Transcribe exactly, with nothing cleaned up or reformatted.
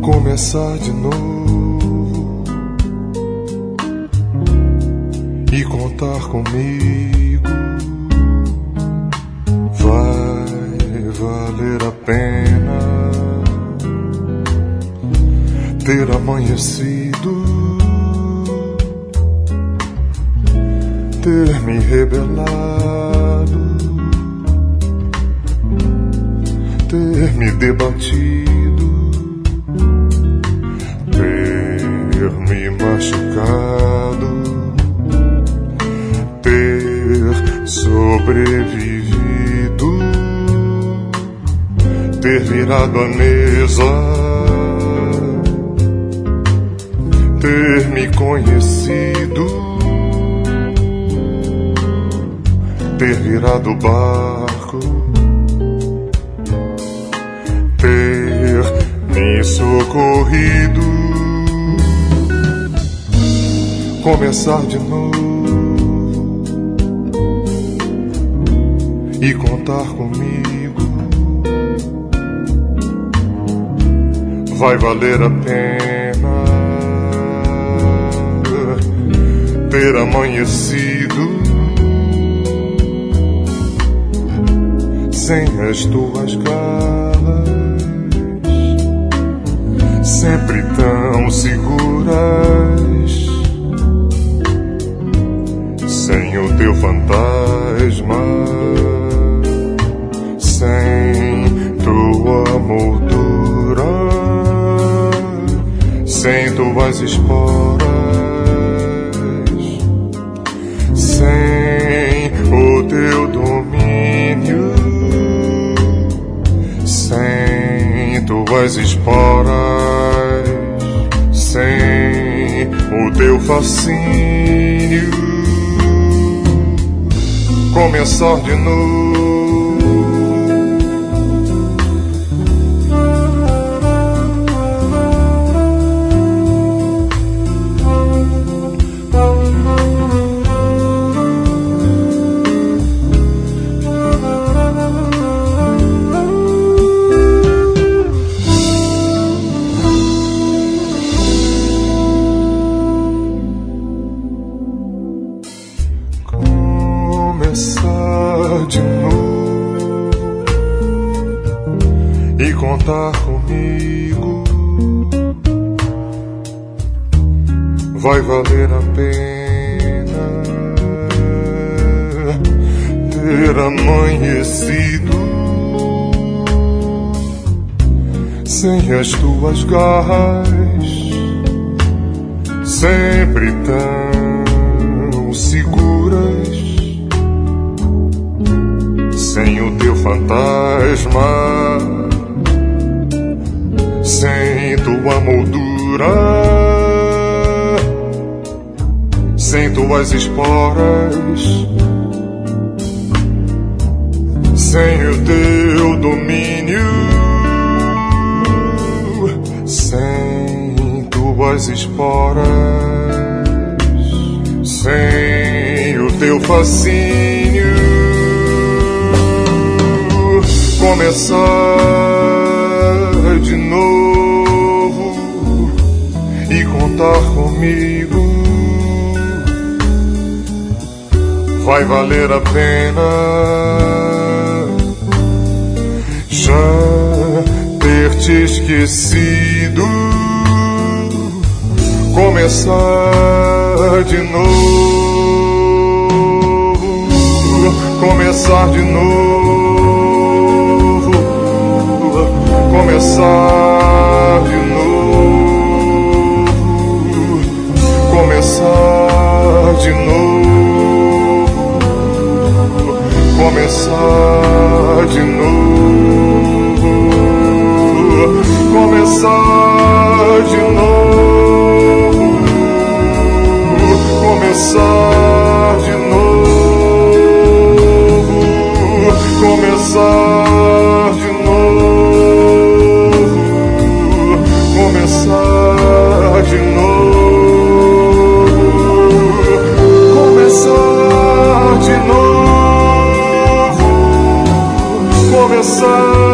Começar de novo e contar comigo vai valer a pena ter amanhecido, ter me rebelado, ter me debatido, ter me machucado, ter sobrevivido, ter virado a mesa, ter me conhecido, ter virado o barco, ter me socorrido, começar de novo e contar comigo vai valer a pena ter amanhecido sem as tuas garras, sempre tão seguras, sem o teu fantasma, sem tua moldura, sem tuas esporas, sem o teu domínio, sem tuas esporas, sem o teu fascínio, começar de novo. Começar de novo e contar comigo vai valer a pena ter amanhecido sem as tuas garras, sempre tão seguras, sem o teu fantasma, sem tua moldura, sem tuas esporas, sem o teu domínio, sem tuas esporas, sem o teu fascínio, começar de novo e contar comigo vai valer a pena já ter te esquecido, começar de novo, começar de novo, começar de novo, começar de novo, começar de novo, começar de novo, começar de novo, começar de novo, começar de novo, começar de novo, começar